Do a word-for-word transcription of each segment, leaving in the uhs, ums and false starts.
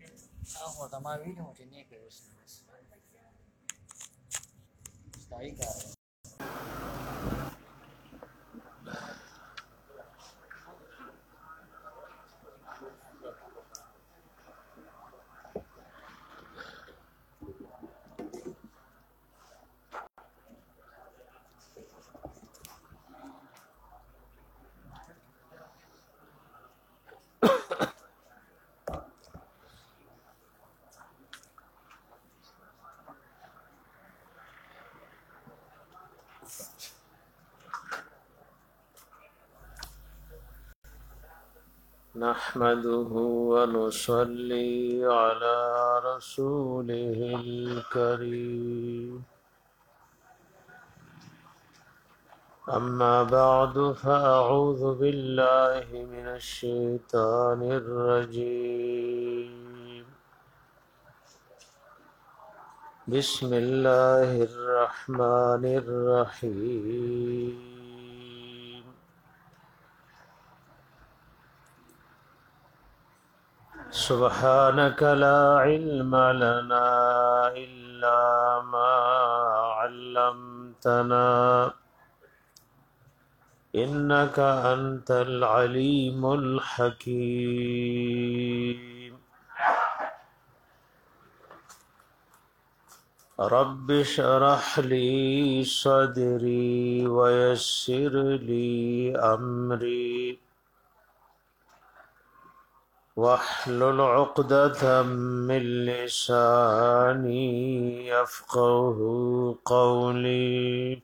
هغه ته ما ویلو چې نه کوي اوس ستایي کار نحمده ونصلي على رسوله الكريم أما بعد فأعوذ بالله من الشيطان الرجيم بسم الله الرحمن الرحيم سبحانك لا علم لنا إلا ما علمتنا إنك أنت العليم الحكيم رب اشرح لي صدري ويسر لي أمري واحلل عقدة من لساني يفقه قولي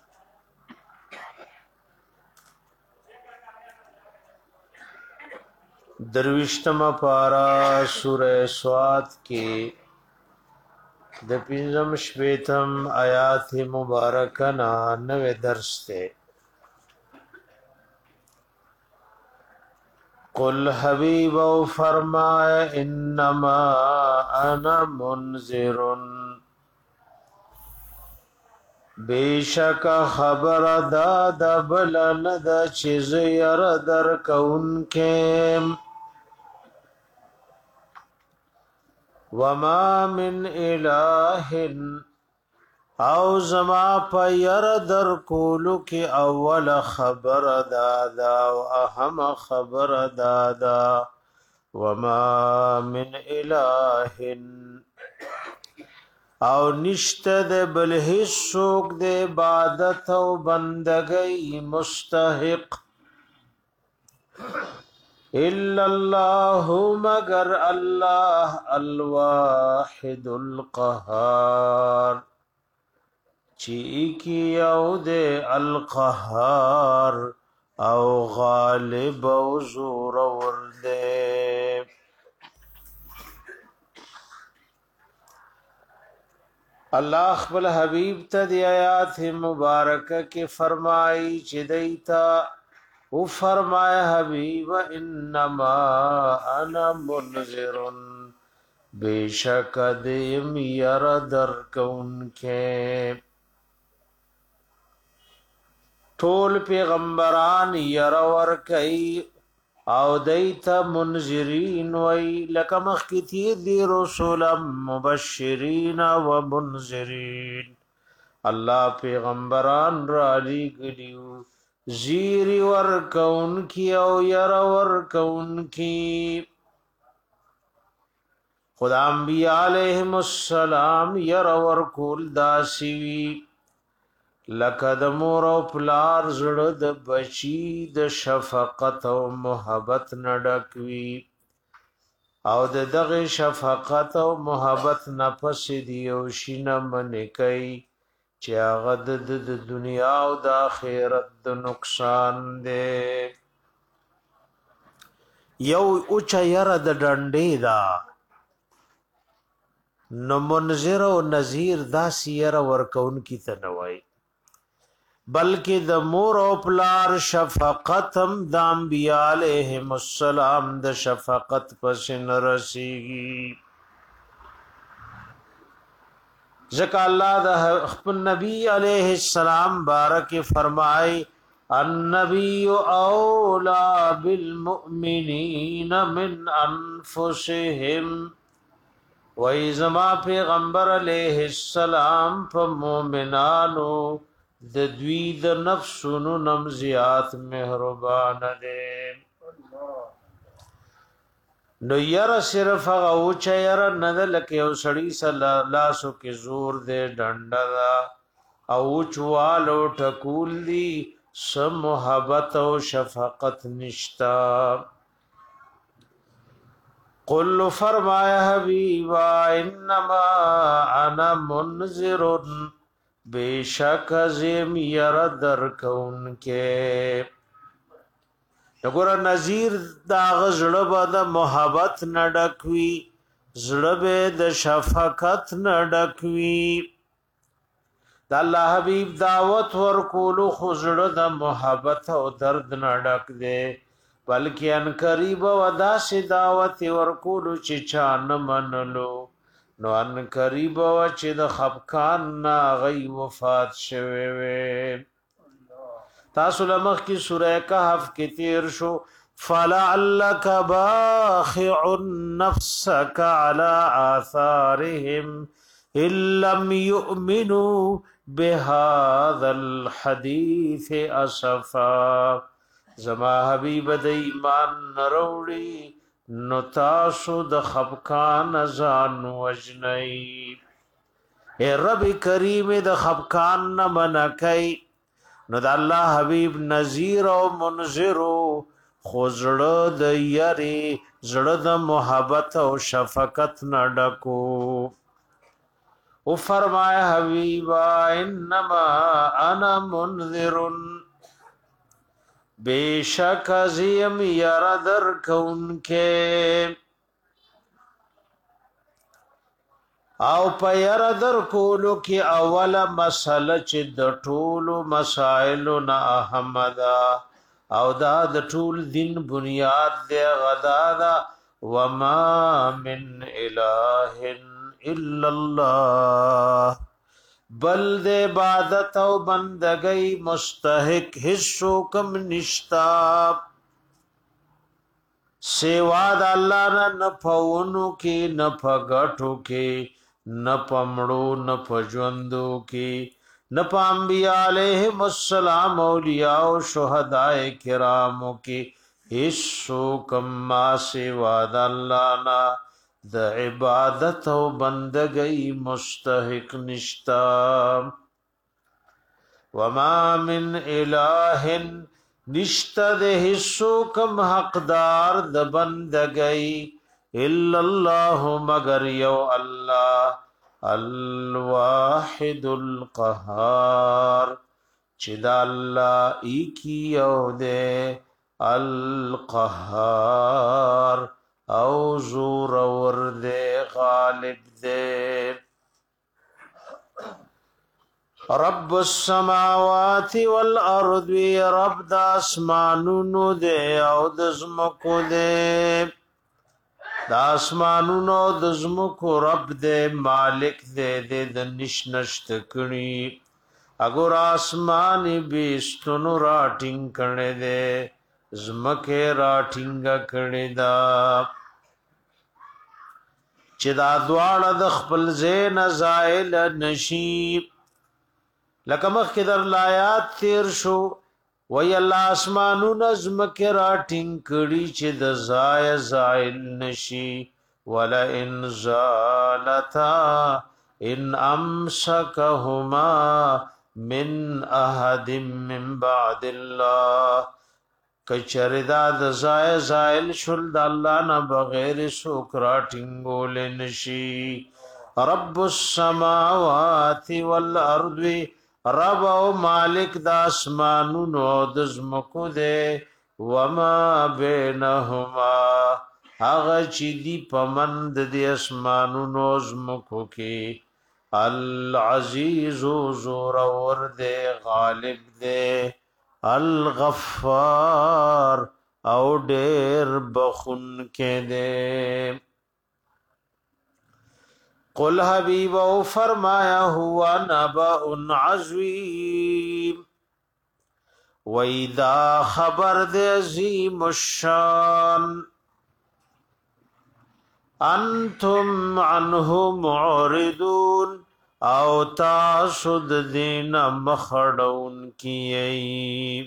درویشتم پارا سورہ سواد کے د پنځم شپیتم آیات مبارکنا نوے درس تے قل حبیب و فرمائے انما انا منذر بیشک خبر داد بلند چیز یر در کون کیم وما من الہ او زما پیر در کولو کی اول خبر دادا و اهم خبر دادا وما من الہ او نشت دے بل حصوک دے عبادت و بندگی مستحق الا اللہ مگر اللہ الواحد القہار چی کی او دے القہار او غالب و زور وردے اللہ خپل حبیب تا دی آیات مبارکہ کے فرمائی چی دیتا او فرمائے حبیب انما انا منذر بے شک دیم یر در کون کے ټول پیغمبران یر ورکی او دیتا منذرین وی لکمخ کتی دی رسولا مبشرین و منذرین اللہ پیغمبران را لی گلیو زیری ورکون کی او یر ورکون کی خدا انبیاء علیہم السلام یر ورکول داسیوی لکه د مور او پلار زړه د بچی د شفقت او محبت نډکوي او د دغه شفقت او محبت نفس دی او شینه منې کوي چې هغه د دنیا او د آخرت د نقصان دی یو اوچ یره د ډنډې دا نو منذر او نذیر دا سیره ورکون کی تنوي بلکې د مور او پلار شفقت هم د انبیاء علیهم السلام د شفقت پس نرسیږي ځکه الله د خپل نبی علیه السلام بارک فرمای النبی اولا بالمؤمنین من انفسهم وای زما پیغمبر علیہ السلام په مومنانو د دوی د نفسونو نم زیات مهربان دی نو یاره صرف هغه او چې یاره نه ده لکه یو سړي سره لاسو کې زور دی ډنډه ده او چوالو ټکول دي س محبت او شفقت نشتا قل فرمایا حبیبا انما انا منذر بیشک زم یر در کون کے نګور نذیر دا غزړه به د محبت نډکوي زړه به د شفقت نډکوي د الله حبیب دعوت ورکول خو زړه د محبت او درد نډک دی بلکې ان قریب ودا سي دعوت ورکول چې چا نه منلو نو ان قریب و چې د خفقان نا غي وفات شوه وي تاسو لمخ کی سوره کهف کې تیر شو فلعلک باخع نفسك على آثارهم ان لم يؤمنوا بهذا الحديث اسفا زما حبیب د ایمان نروړي نو تاسو د خفقان ځان وجنئ اے رب کریم د خفقان نه منکای نو د الله حبیب نذیر او منذر خو زړه د یری زړه د محبت او شفقت نه ډکو او فرمایا حبیبا انما انا منذر بیشک ازیم یر در کون کے او په یر در کولو کې اوله مسله چې د ټولو مسائلو نه اهم ده او دا د ټول دین بنیاد دی غدا دا وما من اله الا الله بل د عبادت او بندګۍ مستحق هیڅ کم نشتا سیوا د الله نه پونو کې نه پګټو کې نه پمړو نه پجوندو کې نه پانبیا علیهم السلام اولیاء او شهداء کرامو کې هیڅ کم ما سیوا د الله نه د عبادت او بندګۍ مستحق نشتا وما من اله نشتا د هیڅ کم حقدار د بندګۍ الا الله مگر یو الله الواحد القهار چې د الله ایکی یو دے القهار او زور ور دے غالب دے رب السماوات والارض رب د اسمانونو دے او د زمکو دے د اسمانونو د زمکو رب دے مالک دے دے د نشنشت کړي اگر اسمان بیستونو راټینګ کړي دے زمکه راټینګ کړي دا چې دا دواړه د خپل زین زائل نشیب لکه مخکې در لایات تیر شو وی الله اسمانو نظم کرا ټینګړي چې د زای زائل نشي ولا ان زالتا ان امسكهما من احد من بعد الله کچردا د زای زائل شل د الله نه بغیر سوکرا ټینګول نشي رب السماوات والارض رب او مالک د اسمانونو د زمکو دے وما بینهما هغه چې دی پمند د اسمانونو زمکو کې العزیز زور ور دے غالب دے الغفار او ډیر بخون کې دے قل حبیب او فرمایا ہوا نبأ عظیم ویدا خبر دے عظیم الشان انتم عنه معرضون او تاسو د دین مخړون کیئی.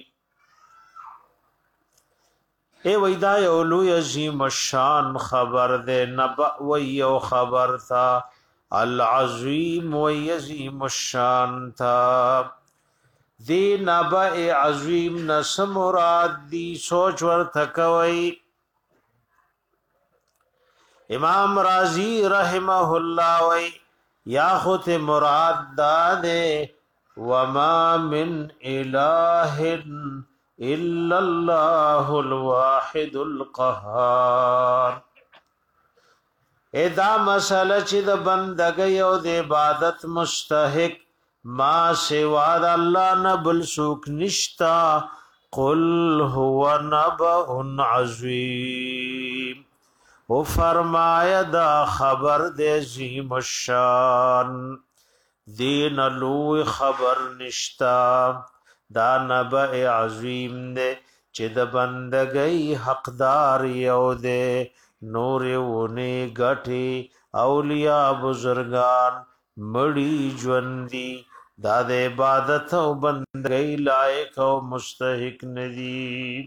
اے ویدا یولو یزیم الشان خبر دے نبأ ویو خبر تھا العظیم ویزیم الشان تھا. دی نبأ عظیم نس مراد دی سوچ ورتکوئی. امام رازی رحمہ اللہ وی یا خود مراد دادے وما من الہ الا اللہ الواحد القہار. ادا مسئلہ چی دا بندگی او دا عبادت مستحق ما سوا دا اللہ نبل سوک نشتا. قل هو نبأ عظیم او فرمایا دا خبر دے عظیم الشان دین لوی خبر نشتا. دا نبأ عظیم دے چی دا بندگی حقدار یو دے. نور ونی گٹی اولیاء بزرگان مڑی جوندی دا دے عبادت او بندگی لائق او مستحق ندی.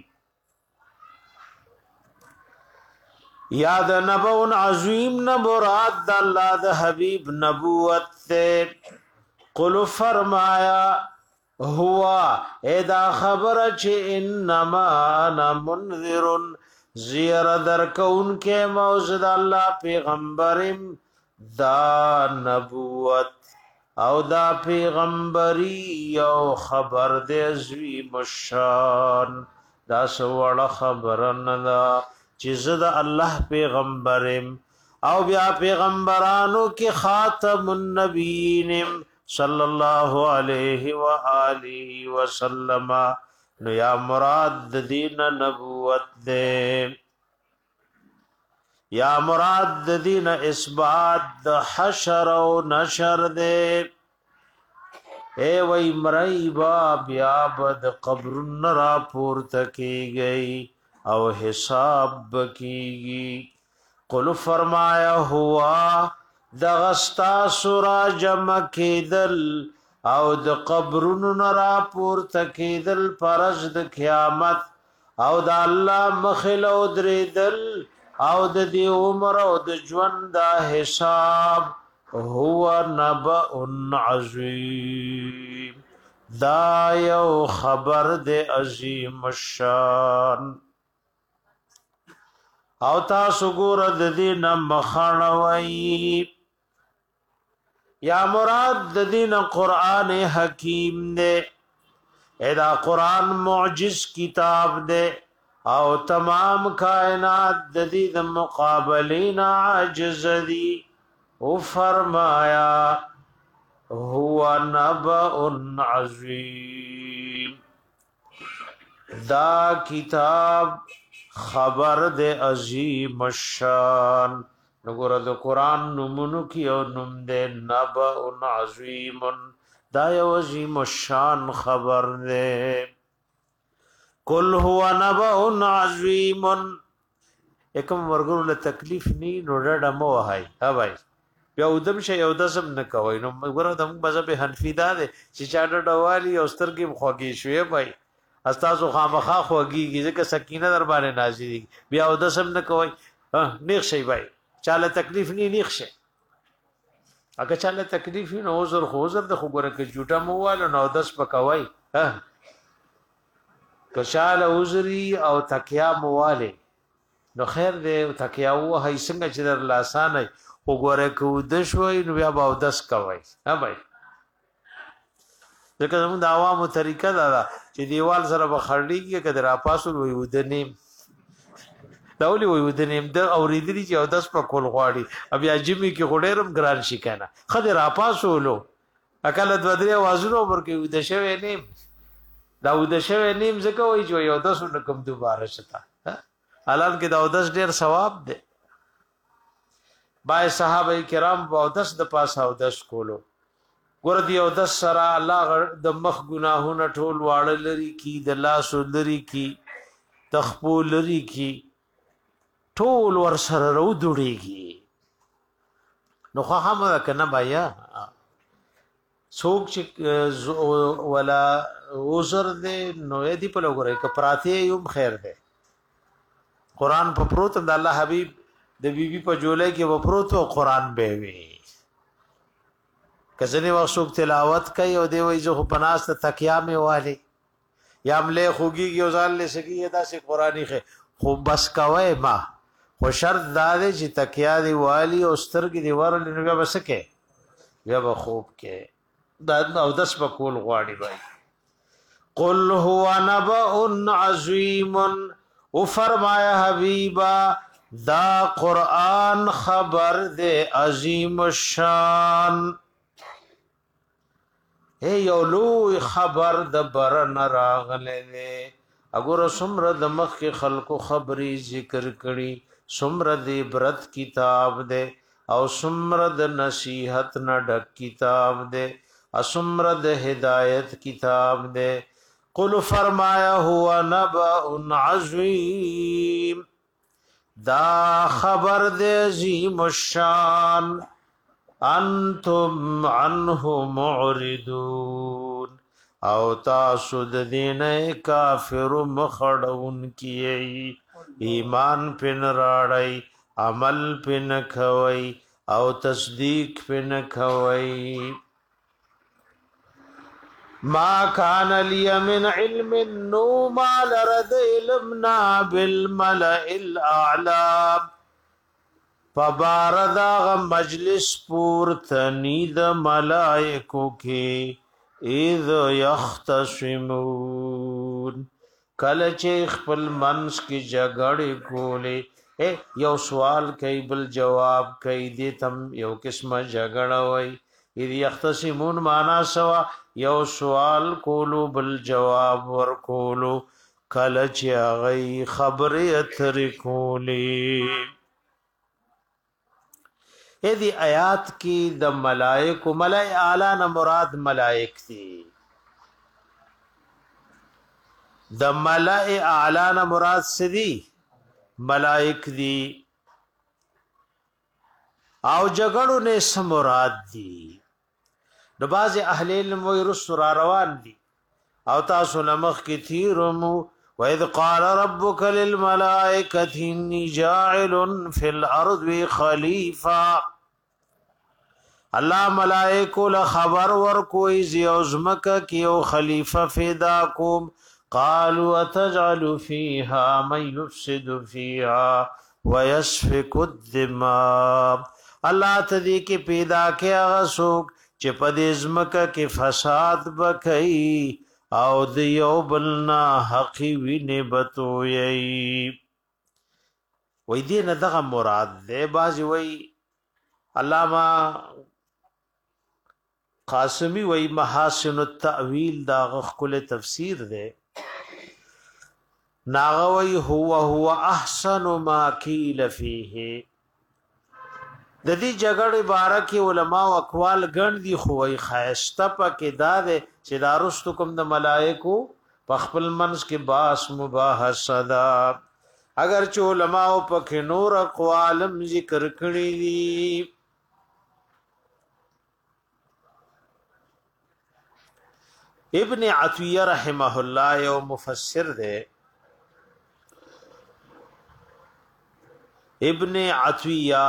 یاد نبون عظیم نبراد دا اللہ دا حبیب نبوت تے. قلو فرمایا ہوا ایدا خبر چھ انما انا منذرن زیر در کون کے موزد اللہ پیغمبرم. دا نبوت او دا پیغمبری یو خبر دے عظیم الشان. دا سوڑا خبرن دا چیز دا اللہ پیغمبرم او بیا پیغمبرانو کی خاتم النبیینم صلی اللہ علیہ وآلہ وسلم. نو یا مراد دین نبوت دے یا مراد دین اثبات حشر و نشر دے. اے وی مرائی باب یا بد قبر نرا پورت کی گئی او حساب کی گی. قل فرمایا ہوا دغستا سرا جمع کی دل او د قبرونو نرا پورته کېدل پرز د قیامت او د الله مخل او درېدل او د دې عمر او د ژوند دا حساب. هو نبأ عظیم دا یو خبر د عظیم الشان. او تاسو ګور د دې نه مخاړوي یا مراد د دین قرآن حکیم دے. ادا قرآن معجز کتاب دے او تمام کائنات د دې د مقابلین عاجز دی. او فرمایا هو نبأ عظیم دا کتاب خبر دے عظیم الشان. نګور د قران نومونو کې او نوم دې نبأ عظیم دا یو عظیم الشان خبر دې. قل هو نبأ عظیم اکم ورګور له تکلیف نی نو ډډه مو هاي ها بھائی بیا ودم شي او دسم نه کوي. نو ګور د مذهب حنفی دا دې چې چا ډډه والی او سترګې مخوږي شوې بھائی استاسو خامخا خوږي ځکه سکینه در باندې نازلې بیا او دسم نه کوي. ها نیک شي بھائی چاله تکلیف نی نیخ شه. اګه چاله تکلیف نو عذر خو عذر د خو ګره کې جوټه مواله نو دس پکوي. ها کشاله عذری او تکیا مواله نو خیر دې تکیا و هي څنګه چې در لاسانه وګوره کو د شوي نو بیا به دس کوي. ها بھائی ځکه زموږ د عوامو طریقه دا ده چې دیوال سره به خړډیږي کده را پاسول وي ودنیم داولی وي ودنیم د اوریدلی چې او دس په کول غواړي بیا جمی کې غډېرم ګران شي کنه خدای را پاسولو اکل د ودري وازونو ورکه ود شوی نیم دا ود شوی نیم ځکه وای چې یو دس نکم دوباره شتا حالان کې دا دس ډیر ثواب دی. بای صحابه کرام په دس د پاسه او دس کولو ګور دی او دس سره الله د مخ گناهونه ټول واړه لري کی د لاس لري کی تخپو لري کی ټول ور سره رو دوړيږي. نو خو هم کنه بیا څوک چې ولا عذر دې نو دې په لګورې ک پراته یم خیر دې قران په پروت د الله حبيب د بیبي په جولای کې و پروت او قران به وي کزنی وښوک تلاوت کوي او دی وای زه پناست تکیا می والی یا ملې خوږي یو ځان لسکی دا سي قرآني خو بس کوي ما خو شرط دا دی چې تکیا دی والی او سترګې دی ورل نو بیا بس کې بیا به خوب کې دا او داس په کول غواړي بای قل هو نبأ عظیم او فرمایا حبیبا دا قرآن خبر دے عظیم الشان اے یولو خبر د برن راغله دے اگر سمر د مخ کې خلقو خبري ذکر کړي سمر د برت کتاب دے او سمر د نصیحت نه ډک کتاب دے اسمر د هدایت کتاب دے قل فرمایا هو نبأ عظیم دا خبر دے عظیم الشان انتم عنه معرضون او تاسو د دین کافر مخړون کیي ایمان پن راړی عمل پن کوي او تصدیق پن کوي ما کان لی من علم نو ما لرد علمنا بالملئ الاعلى فباردا مجلس پور تنید ملائکو کی اذ یختصمون کل چې خپل منس کی جګړې کولې اے یو سوال کوي بل جواب کوي دې تم یو قسمه جګړه وای اذ یختصمون معنا سوا یو سوال کولو بل جواب ور کولو کل چې غي خبره اتر کولې اې دی آیات کی د ملائکه ملائ اعلی نه مراد ملائک دي د ملائ اعلی نه مراد سدي ملائک دي او جګړو نه سم مراد دي د باز اهل علم وی رسول روان دي او تاسو لمخ کی تیرمو وَإِذْ قَالَ رَبُّكَ لِلْمَلَائِكَةِ إِنِّي جَاعِلٌ فِي الْأَرْضِ خَلِيفَةً اللہ ملائکو لخبر ورکوئی زیوزمک کیو خلیفہ فیدا کوم قالوا اتجعل فيها من يفسد فيها ويسفك الدماء اللہ تدی کی پیدا کیا غسوک چې په دې ځمکه کې فساد وکړي او د یو بلنا حقی وینه بتوي وې دې نه دغه مراد ده بازي وې علامہ قاسمی وې محاسن التاویل دا غخل تفسیر ده ناغوی هو هو احسن ما قیل فيه د دې جګړې باره کې علما او اقوال ګڼ دي خو وي خاصه پکې دا ده چې دارست کوم د ملائکو په خپل منځ کې باس مباحثه ده اگر چې علما او پکې نور اقوالم ذکر کړی دي ابن عطیہ رحمه الله یو مفسر ده ابن عطیہ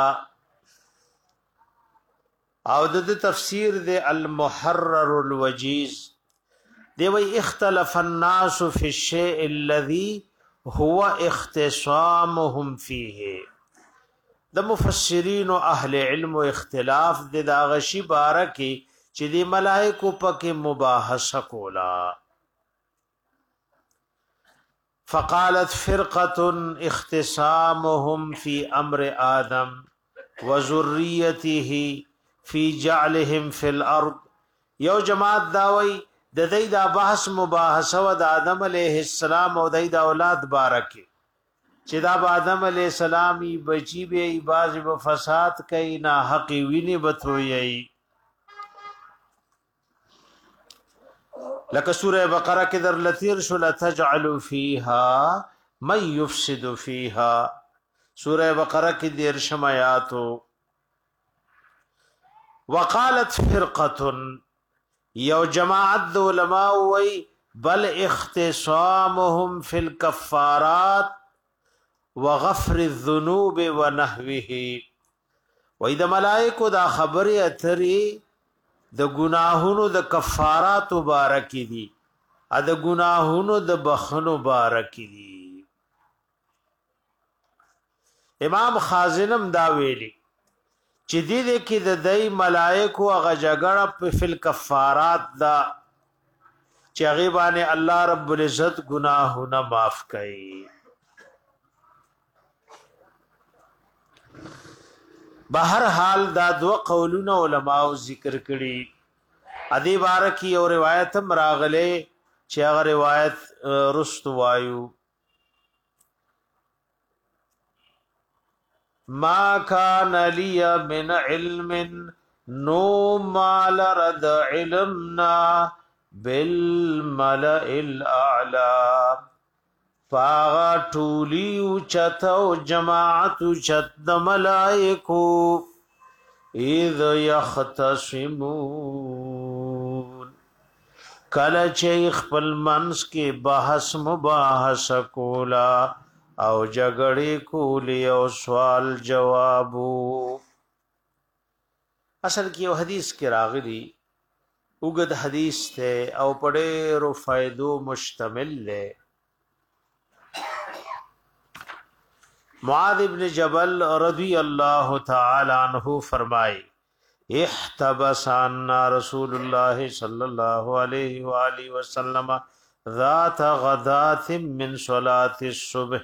او د تفسیر د المحرر الوجیز دی وی اختلف الناس فی الشیء الذي هو اختصامهم فيه د مفسرین او اهل علم او اختلاف د داغشی بارکی چې دی ملائکه پکې مباحثه کولا فقالت فرقه اختصامهم في امر آدم وذريته فی جعلهم فی الارض یو جماعت داوی د دې دا بحث مباحثه و د آدم علیه السلام او د دې اولاد بارکه چې دا آدم علیه السلام بچی به باز به فساد کوي نه حق ویني بتوي لکه سوره بقره کې در لثیر شل تجعل فیها من یفسد فیها سوره بقره کې دیر شمایاتو وقالت فرقه یو جماعت د علماء وی بل اختصامهم فی الكفارات وغفر الذنوب ونحوه وی د ملائکو دا خبر اتری د گناهونو د کفارات مبارک دي ا د گناهونو د بخنو مبارک دي. امام خازنم دا ویلی چې دې دې کې د دای ملائکو هغه جګړه په فل کفارات دا چې هغه باندې الله رب العزت گناهونه معاف کړي. بهر حال دا دو قولونه علماء ذکر کړي. ادي بارکی او روایت مراغله چې هغه روایت رست وایو ما کان لی من علم نو مال رد علمنا بالملئ الاعلى فاغا ټولی چت او جماعت چت د ملائکو اذ یختصمون کله چې خپل منس کې بحث مباحث کولا او جګړې کولی او سوال جوابو. اصل کې یو حدیث کې راغلی وګد حدیث ته او په ډېرو فائدو مشتمل دی. معاذ ابن جبل رضی الله تعالی عنہ فرمائے احتبس عنا رسول الله صلی الله علیه و آله وسلم ذات غدات من صلاة الصبح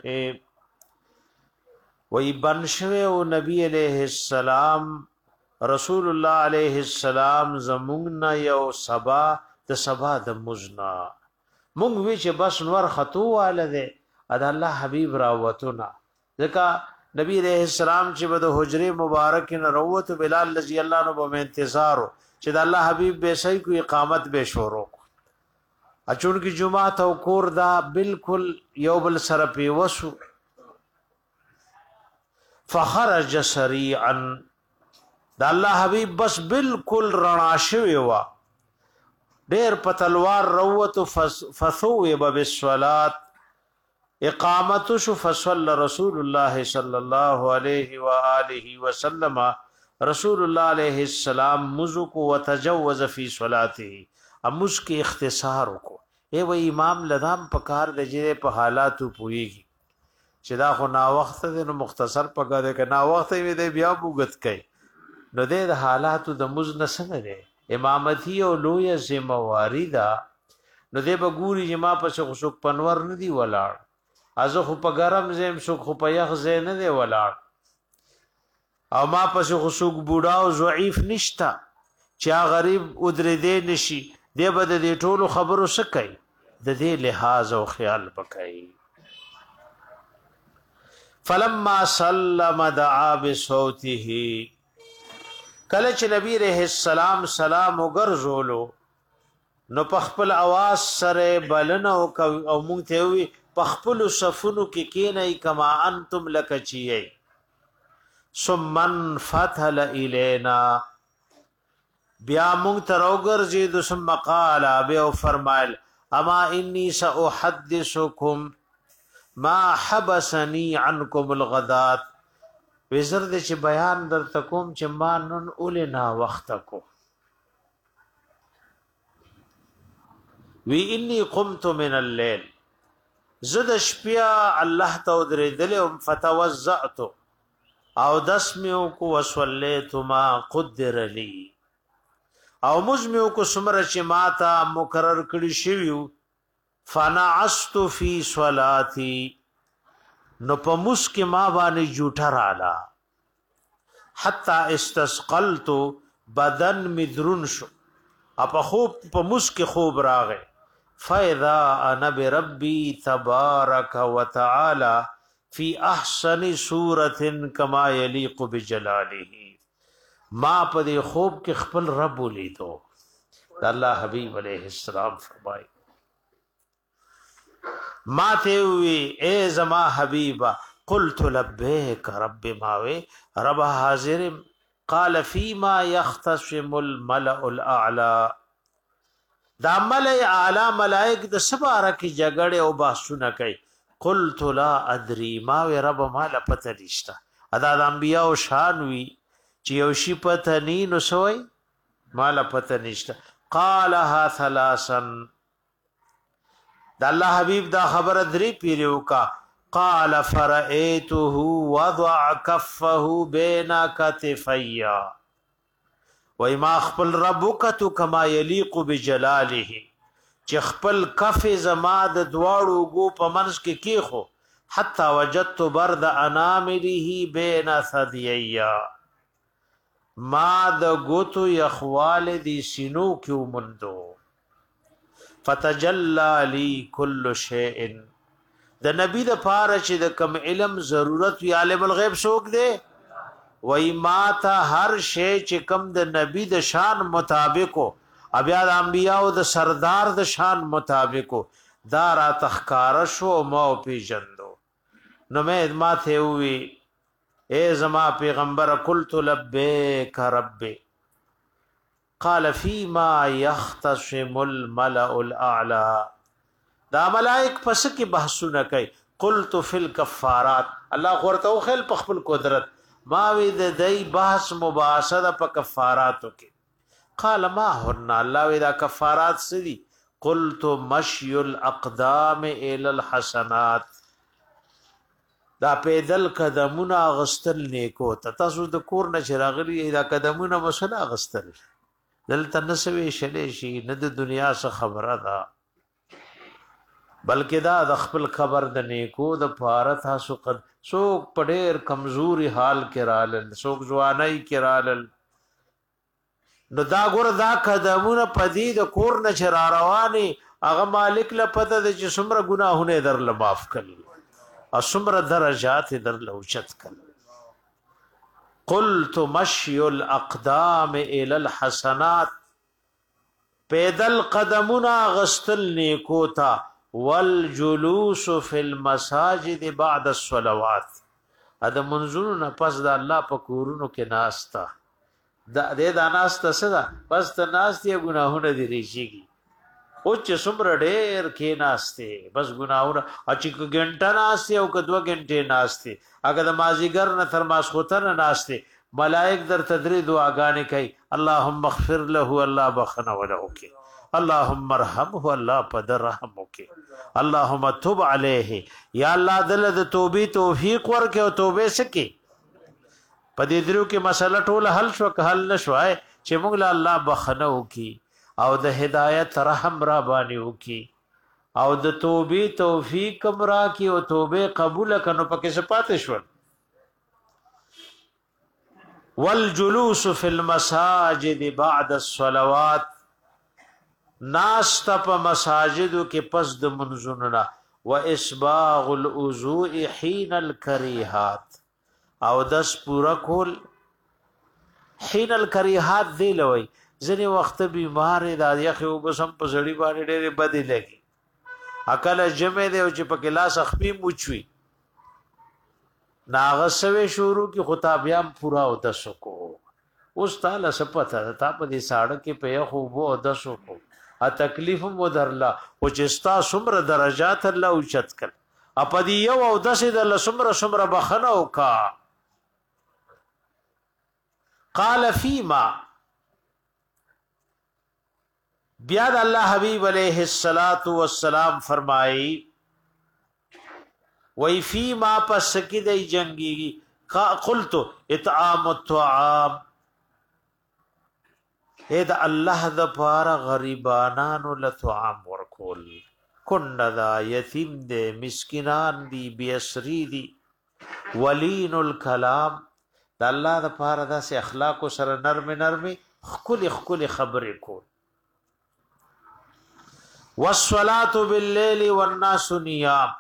وی بنشوه و نبی علیہ السلام رسول الله علیہ السلام زمونگنا یو سبا د سبا د مزنا مونگ وی چه بس نور خطو والده ادا اللہ حبیب راوتونا ذکا نبی علیہ السلام چې بده حجره مبارک نه روت بلال رضی الله عنه به انتظارو چې د الله حبیب به صحیح کو اقامت به شروع اچون کی جمعه او کور دا بالکل یو بل سره پی وسو فخرج سریعا دا الله حبیب بس بالکل رڼا شوی وا ډیر پتلوار روت فثوب بالصلاه اقامت شو فصلى رسول الله صلی الله علیه و آله وسلم رسول الله علیہ السلام مزکو وتجوز فی صلاته امس کی اختصار کو اے و امام لدام پکار د جې په حالاتو پويږي چې دا خو نا وخت د مختصر پکا د نا وخت وي د بیا بوغت کوي نو د حالاتو د مزن سره دی امامتی او لوی ذمہواری دا نو د بګوري جما په څو پنور ندی ولاړ ازو خو په ګرم زم شو خو په یخ زین نه دی ولاړ او ما پس خصوص بوډا او ضعیف نشتا چا غریب ودرې دې نشي دې بد دې ټولو خبرو سکای د دې لحاظ او خیال پکای. فلما سلم دعا بصوته کله چې نبی رحم السلام سلام وګرځولو نو په خپل आवाज سره بلنه او مونږ ته وی په خپل صفونو کې کینای کما انتم لکچی ثم فتل الینا بیا مونږ ته راوګرځي د ثم قال بیا فرمایل اما انی ساحدثکم ما حبسنی عنکم الغدات وزر دې چې بیان درته کوم چې ما نن اولنا وخت کو وی انی قمت من الليل زد شپیا الله تو درې دلم فتوزعت او دسمیو کو وصلیت ما قدر لی او مزمیو کو سمره چې ماتا مقرر کړی شویو فنعست فی صلاتی نو په مسک ما باندې جوټه رااله حتا استسقلت بدن مدرون شو اپ خوب په مسک خوب راغې فاذا انا بربی تبارک وتعالى فی احسن صورت کما یلیق بجلاله ما په دې خوب کې خپل رب ولیدو. الله حبیب علیہ السلام فرمای ما ته وی اے زما حبیبا قلت لبیک رب ماوی رب حاضر قال فيما يختصم الملأ الاعلى دا ملأ اعلى ملائک د سباره کی جګړه او باسونه کوي. قلت لا ادري ما وی رب ما لا پته نشتا. ادا د انبیاء او شان وی چې یو شی پته ني نو سوی ما لا پته نشتا. قالها ثلاثا دا الله حبیب دا خبر درې پیریو کا. قال فرأيته وضع كفه بين كتفي وای ما خپل ربکتو کما یلیق بجلاله چې خپل کف زما د دواړو گو په منځ کې کیخو حتا وجدت برد انامله بین ثدییا ما د ګوتو یخوال دی سینو کې ومندو. فتجلى لي كل شيء د نبی د پاره چې د کم علم ضرورت وی عالم الغیب شوک دی وای ما ته هر شی چې کم د نبی د شان مطابقو بیا د انبیاء او د سردار د شان مطابقو دا را تخکار شو ما پی جندو. نو مې ما ته وی اے زما پیغمبر قلت لبیک رب. قال فيما يختصم الملأ الاعلى دا ملائک پس کی بحثونه کوي. قلت فی الکفارات الله ورته خل په خپل قدرت ما وی د دای بحث مباحثه په کفاراتو کې. قال ما هن الله وی دا کفارات سدي. قلت مشي الاقدام الى الحسنات دا پیدل قدمونه غستل نیکو ته تاسو د کور نه چراغلی دا قدمونه مسله غستل دلته نسوي شلې شي نه د دنیا څخه خبره ده بلکې دا د خپل خبر د نیکو د پاره تاسو قد څوک په ډېر کمزوري حال کې رالل څوک ځواني کې رالل نو دا ګور دا قدمونه پدی د کور نه چر رواني هغه مالک له پته د چې څومره ګناهونه در ل معاف کړي او څومره درجات در ل اوچت کړي. قلت مشي الاقدام الى الحسنات پیدل قدمونه غستل نیکو تا والجلوس في المساجد بعد الصلوات اده منزونو پس د الله په کورونو کې ناستا د دې د ناستا سره پس ته ناستي ګناهونه دي ریشيږي او چې څومره ډېر کې ناسته بس ګناهونه اچ غنټه ناسته او کدو غنټه ناسته اګه د مازیګر نه تر ماسخوتن ناسته ملائک در تدری دعاګانې کوي. اللهم اغفر له الله بخنه وله کې اللهم ارحمه الله پدر رحم وکي. اللهم تب عليه یا الله دل د توبې توفیق ورکې او توبې سکي. په دې درو کې مسله ټول حل شو که حل نشوای چې موږ له الله بخنه وکي او د هدایت رحم را باندې وکي او د توبې توفیق را کی او توبې قبول کنو پکې سپات شو. والجلوس في المساجد بعد الصلوات ناستا په مساجدو کې پس د منځونو و اسباغ الوضوء حين الكريهات او دس پورا کول حين الكريهات دی لوي ځنی وخت بیمار د یخ او بسم په زړی باندې ډېر بدی لګي عقل جمع دی او چې په کلاس خپې موچوي ناغسوي شروع کی خطابیام پورا او دسو کو اوس تعالی سپتا تا په دې ساړه کې په یخ او بو دسو کو ا تکلیف مو درلا او چستا سمره درجات الله او چت کړ اپدی یو او دسه د سمره سمره بخنه او کا. قال فيما بیا د الله حبیب علیہ الصلات والسلام فرمائی وی فيما پس کی دی جنگی قلت اطعام الطعام اے دا الله د پاره غریبانانو له طعام ورکول کند دا یتیم دے مسکینان دی بیسری دی ولین الکلام دا الله د پاره دا سه اخلاق سره نرم نرم خکل خکل خبرې کول. والصلاه بالليل والناس نيام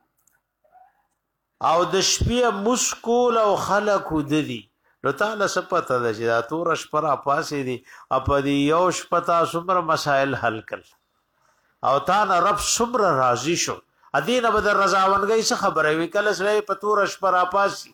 او د شپې مسکول او خلق ددي نو تعالی سپتا ده چې دا تور شپرا پاسې دي اپدی یو شپتا سمره مسائل حل کړ او تا نه رب سمره راضی شو ادینه بدر رضاونګي څه خبره وی کله سره په تور شپرا پاسې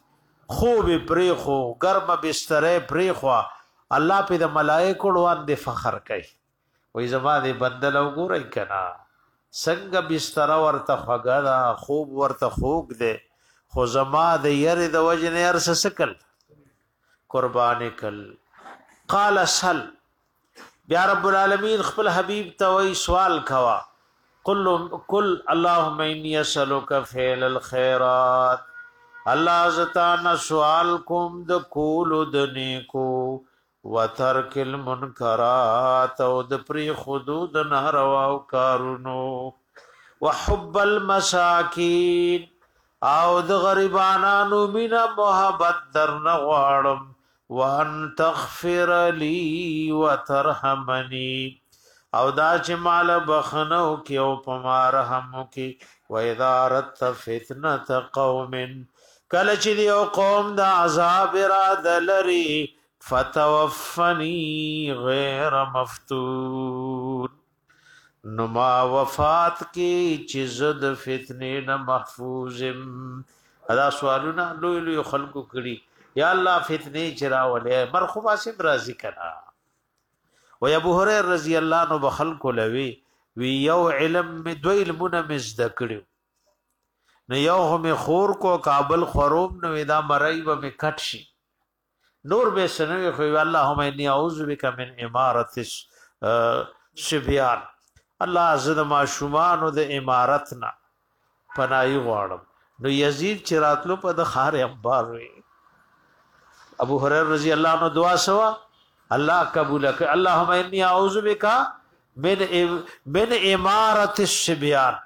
خوب پریخو ګرم بسترې پریخو الله په د ملائکه وړاندې د فخر کوي وې زما دې بندل وګورئ کنا څنګه بستر ورته خوګا خوب ورته خوګ دې خو زما د ير د وجنه ير سسکل قربان کل قال سل بیا رب العالمین خپل حبیب ته وی سوال کوا قل قل اللهم اني اسالك فعل الخيرات الله زتانا سوال کوم د کول د نیکو وترک المنکرات او د پری حدود ناروا او کارونو وحب المساکین او د غریبانو مینا محبت درنه غواړم وان تغفر لي وترحمني او دا چې مال بخنو کې او پمارهم کې و اذا رت فتنه قوم کله چې یو قوم د عذاب را دلري فتوفني غیر مفتون نما وفات کې چې زد فتنه نه محفوظم ادا سوالونه لوی لوی خلقو کړي یا الله فتنه چرا ولې مرخوبه سم راضی کنا و ابو هريره رضی الله عنه بخلق لوي وی یو علم می دو علمونه مزد کړو نو یو هم خور کو کابل خروم نو دا مرای به می کټ شي نور به سنوي خو اللهم اني اعوذ بك من اماره الشبيان الله عزد ما شومان د امارتنا پناي غواړم نو یزید چراتلو په د خار انبار وي ابو هريره رضی الله عنه دعا سوا الله قبول کړ اللهم اني اعوذ بك من من اماره الشبيان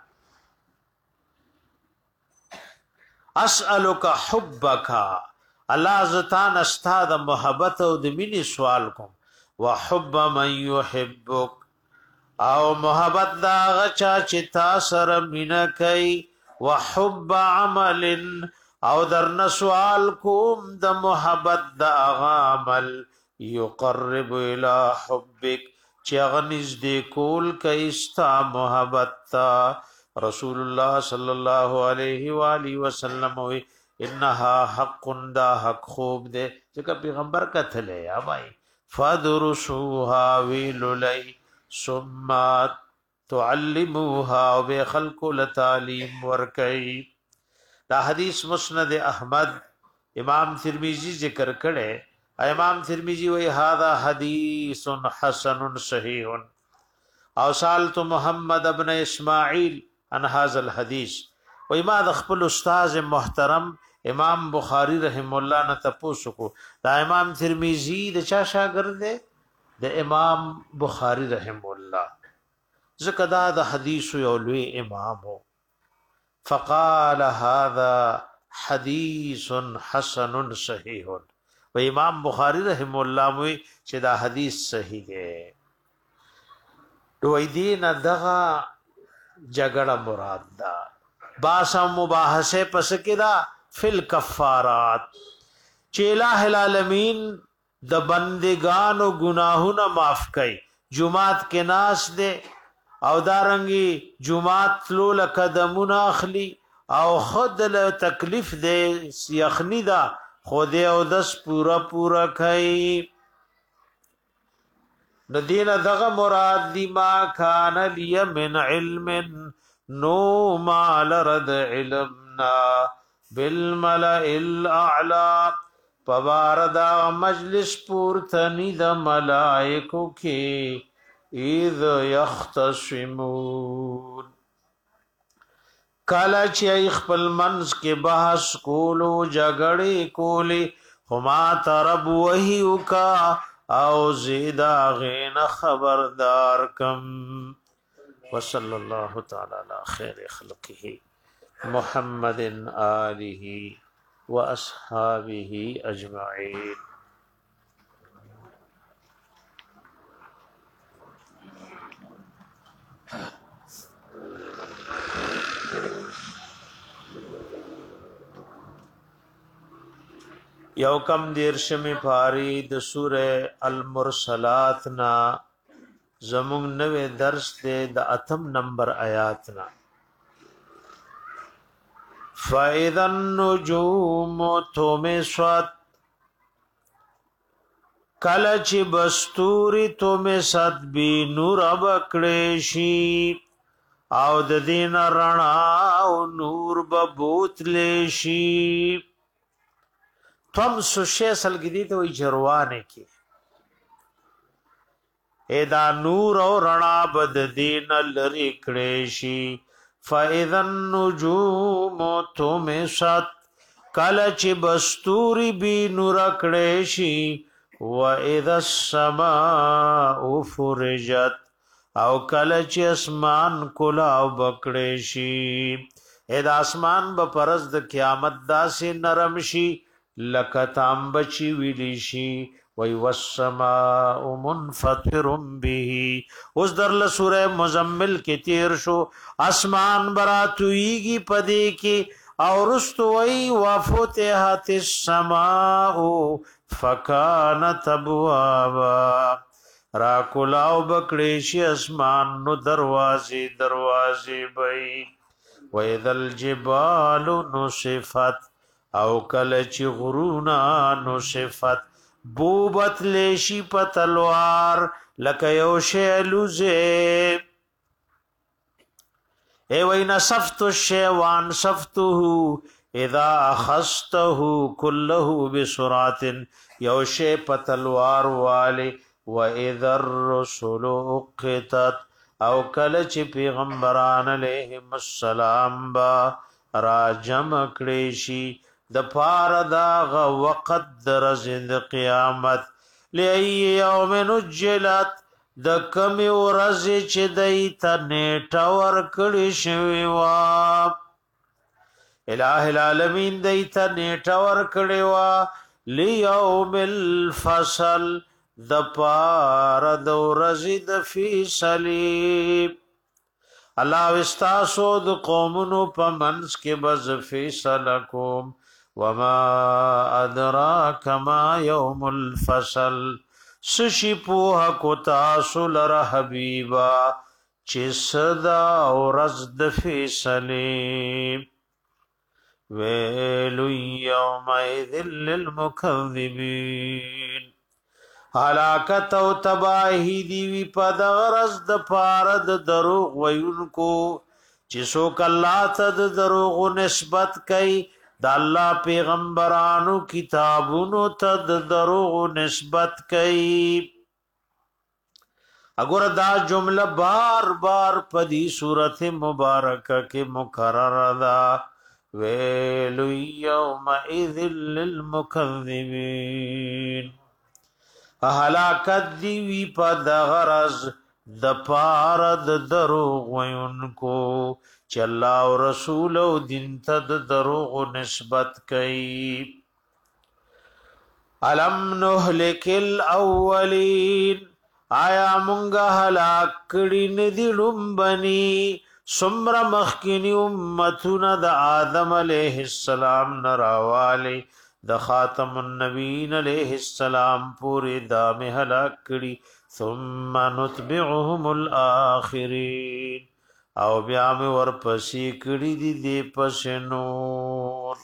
اسالک حبک الله زتان استاد محبت او د مینې سوال کوم وحب من يحبک او محبت دا غچا چې تا سره مینا کوي وحب عمل او درن سوال کوم د محبت دا عمل يقرب الى حبک چې غنځ دې کول کوي ستا محبت تا رسول الله صلی الله علیه و آله وسلم وی انها حق دا حق خوب دے ځکه پیغمبر کتلې یا بھائی فدرسوها ویللی ثم تعلموها وبخلق لتعلیم ورکی دا حدیث مسند احمد امام ترمذی ذکر کړي امام ترمذی وی هذا حدیث حسن صحیح او سالت محمد ابن اسماعیل عن هذا الحديث و ما د خپل استاد محترم امام بخاری رحم الله نه تاسو کو دا امام ترمذی د چا شاګرد دی د امام بخاری رحم الله زکه دا د حدیث یو لوی امام هو فقال هذا حدیث حسن صحیح و امام بخاری رحم الله وی چې دا حدیث صحیح دی دوی دین دغه جګړه مراد ده باسا مباحثه پس کدا فل کفارات چې الہ العالمین د بندگانو گناهونه معاف کړي جمعات کې ناس دے او دارنګي جمعات لول قدمونه اخلي او خود له تکلیف دے یخنی دا خود او دس پورا پورا کوي ندین دغه مراد دی ما کان لی من علم نو مال رد علمنا بالملأ الاعلى پواردا مجلس پورتنی د ملائکو کې اذ یختصمون کالا چې خپل منځ کې بحث کولو جګړې کولی هما ترب وحی وکا او زیدا غین خبردار کم وصلی اللہ تعالی علی خیر خلقه محمد آلہ و اصحابہ اجمعین یو کم دیرشمی پاری د سوره المرسلات نا زمون نوے درس دے د اتم نمبر آیات نا فاذا النجوم تمسات کله چې بستوري تمسات بی نور بکړې او د دین رڼا او نور ببوتلې شي تم سوشې سلګدي ته وي جروانه کې ادا نور او رڼا بد دین لری کړې شي فاذا النجوم تمسات کله چې بستوري بی نور کړې شي واذا السماء فرجت او کله چې اسمان کلا او بکړې شي اې د اسمان به پرز د قیامت داسې نرم شي لکه تانب چې ویلی شي وی والسماء منفطر به اوس در له سوره مزمل کې تیر شو اسمان براتويږي پدې کې او رستو وی وفتحت السماء فكانت ابوابا را کولاو بکړې شي اسمان نو دروازې دروازې بې وَإِذَا الْجِبَالُ نُصِفَتْ او کله چې غرونا نُصِفَتْ بوبت لشي پتلوار لکه یو شیلوزه ای وینا صفت الشیوان صفته اذا اخذته كله بسرعه یو شی پتلوار والے وَإِذَا الرُّسُلُ أُقِّتَتْ او کله چې پیغمبران علیهم السلام با راجم کړي شي د پار دا غ وقت درزند قیامت لئی یوم نجلت د کم ورځ چې دای ته نیټه ور کړي شوی وا الہ العالمین دای ته نیټه ور کړي وا لیوم الفصل د پار د ورځې د فیصله الله واستاسو د قومونو په منځ کې بز فیصله کوم وما ادراک ما یوم الفصل سشی پوها کو تاسو لره حبیبا چې صدا ورځ د فیصله ویل یومئذ للمکذبین حلاکت او تباہی دی وی پد غرض د پارد دروغ وینکو چې څوک الله ته د دروغ نسبت کوي د الله پیغمبرانو کتابونو ته د دروغ نسبت کوي اگر دا جمله بار بار پدی صورت مبارکه کې مکرر ده ویل یومئذ للمکذبین هلاکت دی وی په د غرض د پار د دروغ وینکو چې الله او رسول او دین ته د دروغ نسبت کوي الم نهلک الاولین آیا مونږه هلاک کړي ندی لومبني سمر مخکینی امتونه د آدم علیه السلام نراواله د خاتم النبیین علیہ السلام پوری دام هلاک کړي ثم نتبعهم الاخرین او بیا مې ورپسې کړي دي د پس نور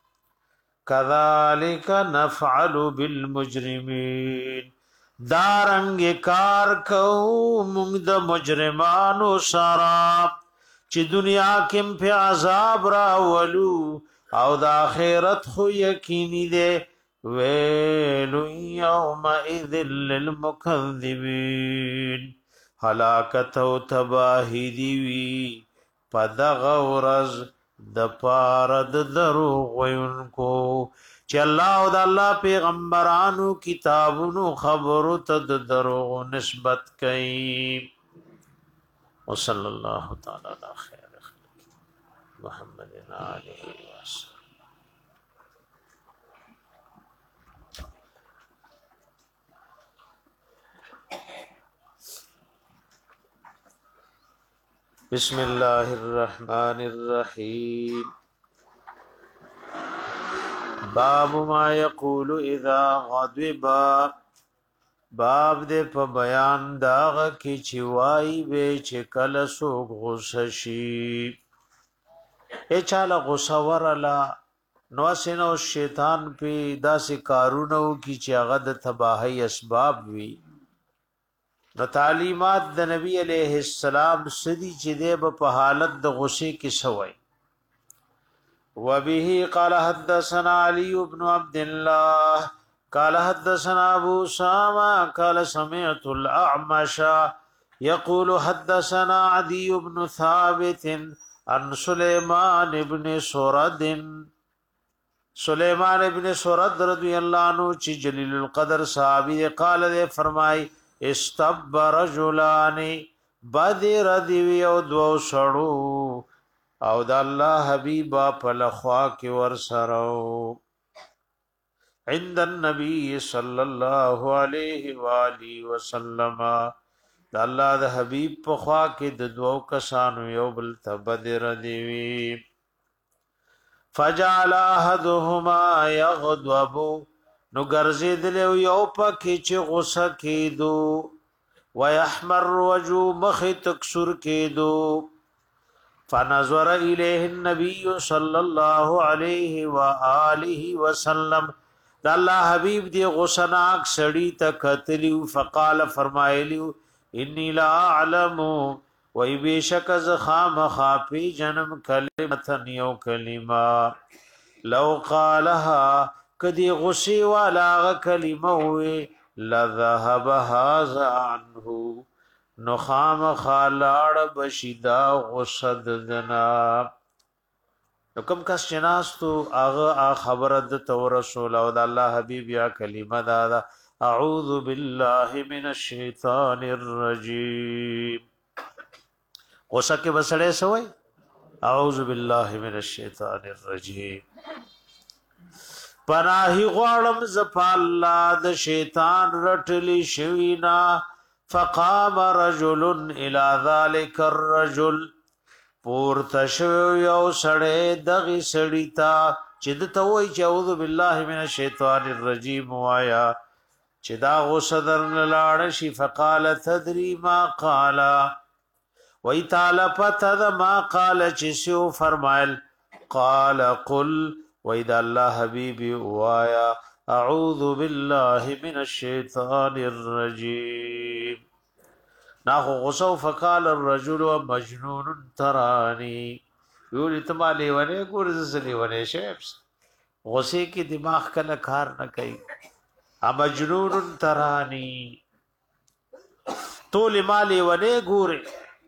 کذالک نفعل بالمجرمین دارنګ کار کو موږ د مجرمانو سره چې دنیا کې په عذاب راولو او د آخرت خو یقیني ده ویل یومئذ للمکذبین هلاکت او تباہی دی وی پدغ ورځ د پار د دروغ وینکو چې الله او د الله پیغمبرانو کتابونو خبرو ته د دروغ نسبت کوي وصلی الله تعالی علی خیر محمد علیه وسلم بسم الله الرحمن الرحیم باب ما یقول اذا غضب باب دې په بیان داغه کې چې وای به چې کله سو غوسه شي اے چاله غوسه ورلا نو سينو شیطان په داسې کارونو کی چې هغه د تباہی اسباب وي نو تعلیمات د نبی علیہ السلام سدي چې د په حالت د غصه کې سوي وبه قال حدثنا علي بن عبد الله قال حدثنا ابو سامة قال سمعت الاعمش يقول حدثنا عدي بن ثابت عن سليمان بن سرد سليمان ابن سرد رضی اللہ عنہ چی جلیل القدر صحابی قال دے فرمائی استب رجلان بدر دیوی او دو سڑو او دا اللہ حبیبا پلخوا کی ورسرو عند النبی صلی اللہ علیہ وآلہ وسلم دا اللہ دا حبیب پخوا کی دو کسانو یو بلتا بدر دیوی فجعل احدهما يغضب نو ګرځید له یو پکې چې غوسه کېدو ويحمر وجو مخ تکسر کېدو فنظر الیه النبي صلی الله علیه واله وسلم دا الله حبیب دی غوسناک سړی تکتلی فقال فرمایلی انی لا اعلم وی بیشک از خام خاپی جنم کلمتن یو کلمه لو قالها کدی غسی والا کلمه وی لذهب هذا عنه نو خام خالاړ بشیدا غصد دنا نو کم کس جناستو اغه خبره د تو رسول او د الله حبیب یا کلمه دا اعوذ بالله من الشیطان الرجیم غوسه کې بسړې سوې اعوذ بالله من الشیطان الرجیم پناهي غوړم ز الله د شیطان رټلی شوینا فقام رجل الى ذلك الرجل پورتشو یو سړې دغه سړی تا چې د توي چې اعوذ بالله من الشیطان الرجیم وایا چې دا غوسه درن لاړ شي فقال تدري ما قال وی تعالی پتا دا ما قال چسیو فرمائل قال قل وی دا اللہ حبیبی وایا اعوذ باللہ من الشیطان الرجیم ناخو غصو فقال الرجل مجنون ترانی یولی تما لیوانے گورز لیوانے شیبس غصے کی دماغ کل کار نکئی مجنون ترانی تو لما لیوانے گورے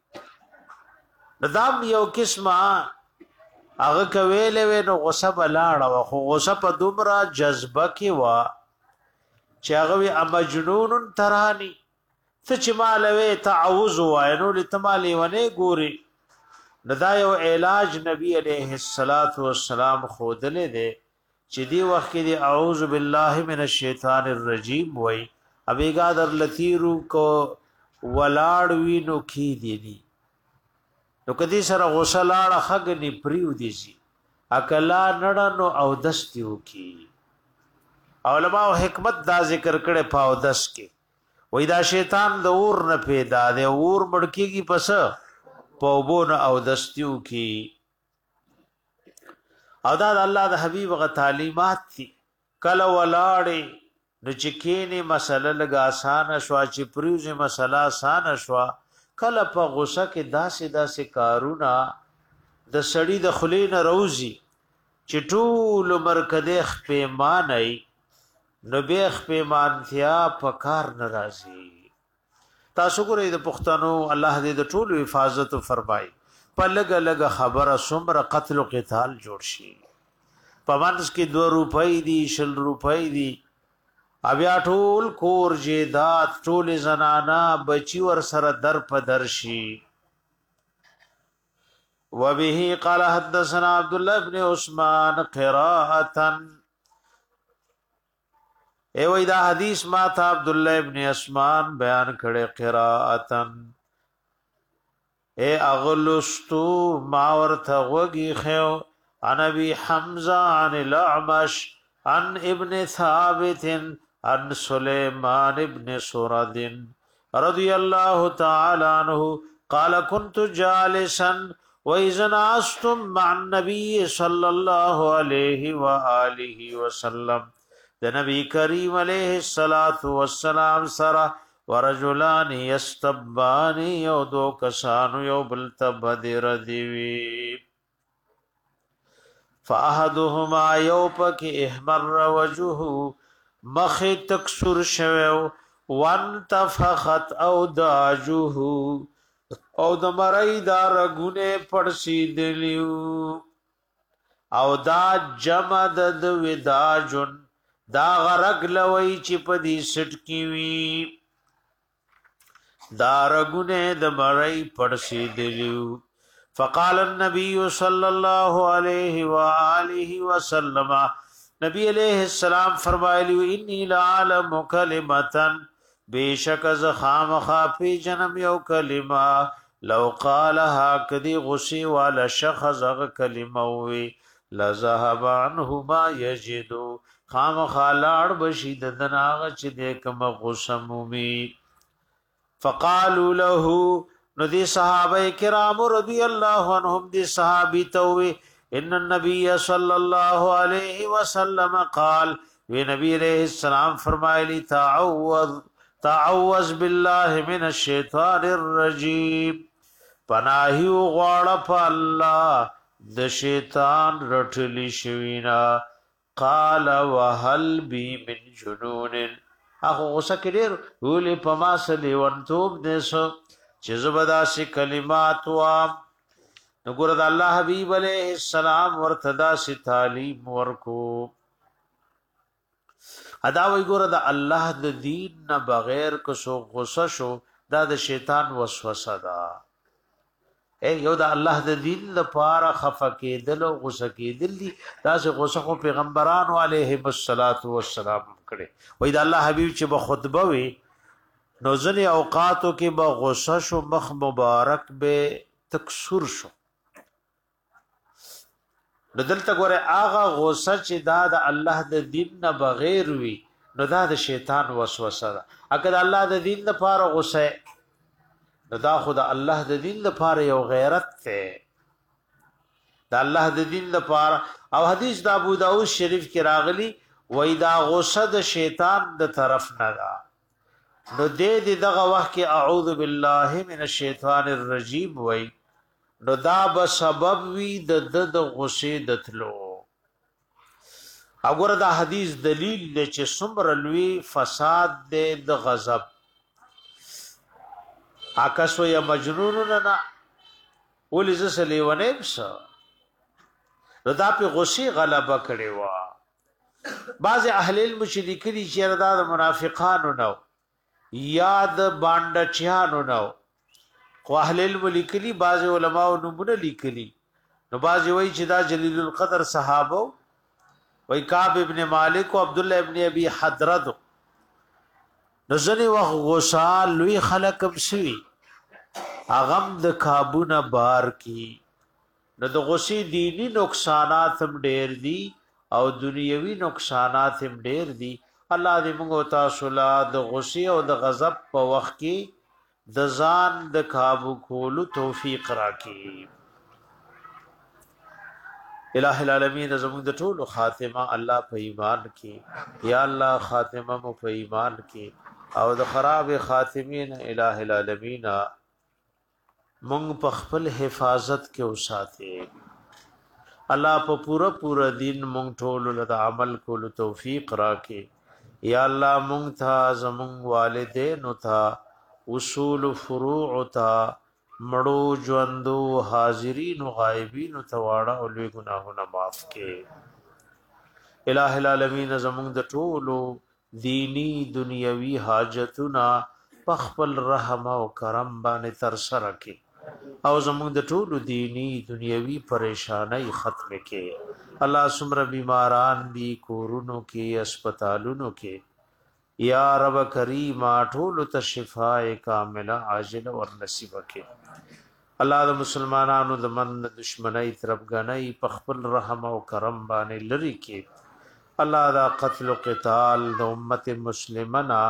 ندام یو قسمه هغه کویلې و نو غصه بلاړه خو غصه په دومره جذبه کې و چې هغه مجنون ترانی څه چې مالوي تعوذ وای نو لتمالي ونه ګوري ندا یو علاج نبی عليه الصلاة والسلام خودلې دي چې دی وخت کې دی اعوذ بالله من الشیطان الرجیم وای ابيګا در لتیرو کو ولاړ وینو کی دی دی نو کدی سره غوسلاړه خګنی پریو دي سي اکلا نړنو او دستیو کی علماء حکمت دا ذکر کړي پاو دس کې وای دا شیطان د اور نه پیدا دی اور مړکیږي پس پوبون او دستیو کی او دا الله د حبیب غ تعلیمات دي کله ولاړې نو چکینه مسله لګ آسان شوا چې پریوزه مسله آسان شوا کله په غوسه کې داسې داسې کارونه د سړی د خلین روزي چې ټول مرکده خپېمانای نو به خپېمانتیا په کار ناراضي تاسو ګورئ د پښتنو الله دې د ټول حفاظت فرمایي په لګ لګ خبره سمره قتل او قتال جوړ شي په منځ کې دو روپۍ دي شل روپۍ دي بیا ټول کور جیدات ټول زنانا بچی ور سره در په درشي وبه قال حدثنا عبد الله بن عثمان قراءه ای وای دا حدیث ما تھا عبد الله ابن عثمان بیان کړي قراءه اے اغلستو ما ورته وږي خو عن ابي حمزه عن الاعمش عن ابن ثابت عن سليمان ابن سرد رضي الله تعالى عنه قال كنت جالسا وَإِذَا نَأَسْتُمْ مَعَ النَّبِيِّ صَلَّى اللَّهُ عَلَيْهِ وَآلِهِ وَسَلَّمَ د نبی کریم علیہ الصلات والسلام سرا ورجلان یستبان یو دو کسانو یو بل تبدر دیوی فاحدهما یو پک احمر وجهه مخ تکسر شوو وانتفخت او داجه او د مړی دا رګونه پړسیدلیو او دا جمع د وداجن دا غرق لوی چې په دې سټ کی وی دا رګونه د مړی پړسیدلیو فقال النبي صلى الله عليه واله وسلم نبی علیہ السلام فرمایلی انی لعلم کلمتا بیشک از خام خافی جنم یو کلمه لو قالها کدی غسی والا شخص غ کلمه وی لذهب عنه ما یجدو خام خالاړ بشید دناغ چې د کوم غسمومی فقالوا له ندی صحابه کرام رضی الله عنهم دی صحابی توي ان النبي صلى الله عليه وسلم قال وی نبی علیہ السلام فرمایلی تعوذ تعوذ بالله من الشیطان الرجیم پناهی غواړه په الله د شیطان رټلی شوینا قال وهل بي من جنون اخو غوسه کړي ولې په ما سلی ورتوب دیسو چې زبدا سي کلمات وا نګور د الله حبيب عليه السلام ورتدا سي تعلیم ورکو ادا وی ګور د الله د دین نه بغیر کو سو غوسه شو دا د شیطان وسوسه ده اے یو د الله د دین لپاره خفقه دل او غوسه کېدل دي دا چې غوسه خو پیغمبرانو علیهم الصلاۃ والسلام کړي وای د الله حبیب چې به خطبه وي نو ځنې اوقاتو کې به غوسه شو مخ مبارک به تکسر شو بدلته ګوره هغه غوسه چې دا د الله د دین نه بغیر وي نو دا د شیطان وسوسه ده اګه الله د دین لپاره غوسه نو دا خدا الله د دین لپاره یو غیرت ته دا الله د دین لپاره او حدیث د ابو داود شریف کې راغلی وای دا غصه د شیطان د طرف نه دا نو دې دغه وخت کې اعوذ بالله من الشیطان الرجیم وای نو دا به سبب وی د د غصه د تلو وګوره دا حدیث دلیل دی چې څومره لوی فساد دی د غضب اکاسو یا مجنون نه ولې زسلی ونه بس ردا په غصه غلبه کړي وا بعض اهل علم چې لیکلي چې ردا د منافقانو نو یاد باندې چانو نو خو اهل علم لیکلي بعض علما او نمونه لیکلي نو بعض وایي چې دا جلیل القدر صحابه وای کعب ابن مالک او عبد الله ابن ابي حضرت نزنی وخت غصه لوی خلق بسوی اغم د کابونه بار کی نو د غصې دینی نقصانات هم ډیر دي او دنیوي نقصانات هم ډیر دي الله دې موږ تاسو لا د غصې او د غضب په وخت کې د ځان د کابو کولو توفیق راکړي الہ العالمین زموږ د ټولو خاتمه الله په ایمان کې یا الله خاتمه مو په ایمان کې او د خراب خاتمین الہ العالمین مونږ په خپل حفاظت کې اوساته الله په پورا پورا دین مونږ ټول له عمل کولو توفیق راکې یا الله مونږ ته زمونږ والدین او ته اصول فروع ته مړو ژوندو حاضرین او غایبین ته واړه او لوی ګناهونه معاف کې الہ العالمین زمونږ د ټولو دینی دنیوي حاجتونه په خپل رحم او کرم باندې تر سره کې او زموږ د ټولو دینی دنیوي پریشانای ختم کې الله سمره بیماران دي کورونو کې هسپتالونو کې یا رب کریم ټولو ته شفاء کامله عاجله ور نصیب کې الله د مسلمانانو د من دشمنی طرفګنۍ په خپل رحم او کرم باندې لري کې الله دا قتل او قتال د امت مسلمانه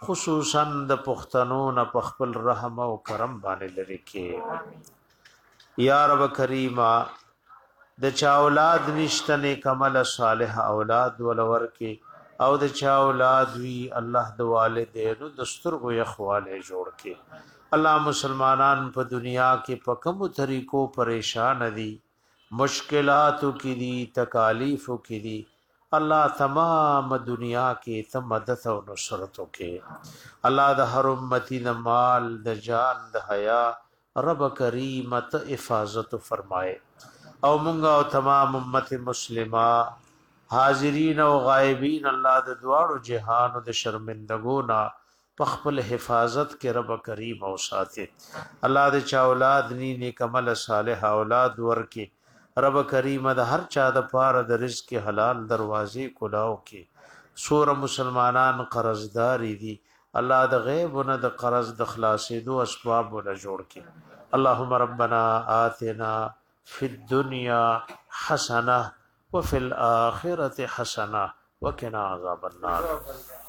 خصوصا د پښتنو نه په خپل رحم او کرم باندې لري کې یا رب کریما د چا اولاد نشته نیک عمل صالح اولاد ولور کې او د چا اولاد وی الله د والدینو د سترګو یخواله جوړ کې الله مسلمانان په دنیا کې په کوم طریقو پریشان دي مشکلاتو کې دي تکالیفو کې دي الله تمام دنیا کې ته مدد او نصرت وکې الله د هر امتی د مال د جان د حیا رب کریم ته حفاظت فرمائے او مونږه او تمام امت مسلمه حاضرین او غائبین الله د دواړو جهان او د شرمندګونا په خپل حفاظت کې رب کریم او ساتي الله د چا اولاد ني نیک عمل صالح اولاد ورکي رب کریم د هر چا د پاره د رزق حلال دروازې کلاو کې سور مسلمانان قرضداري دي الله د غیب نه د قرض د خلاصې دو اسباب ول جوړ کې اللهم ربنا آتنا فی الدنيا حسنه وفي الاخره حسنه وقنا عذاب النار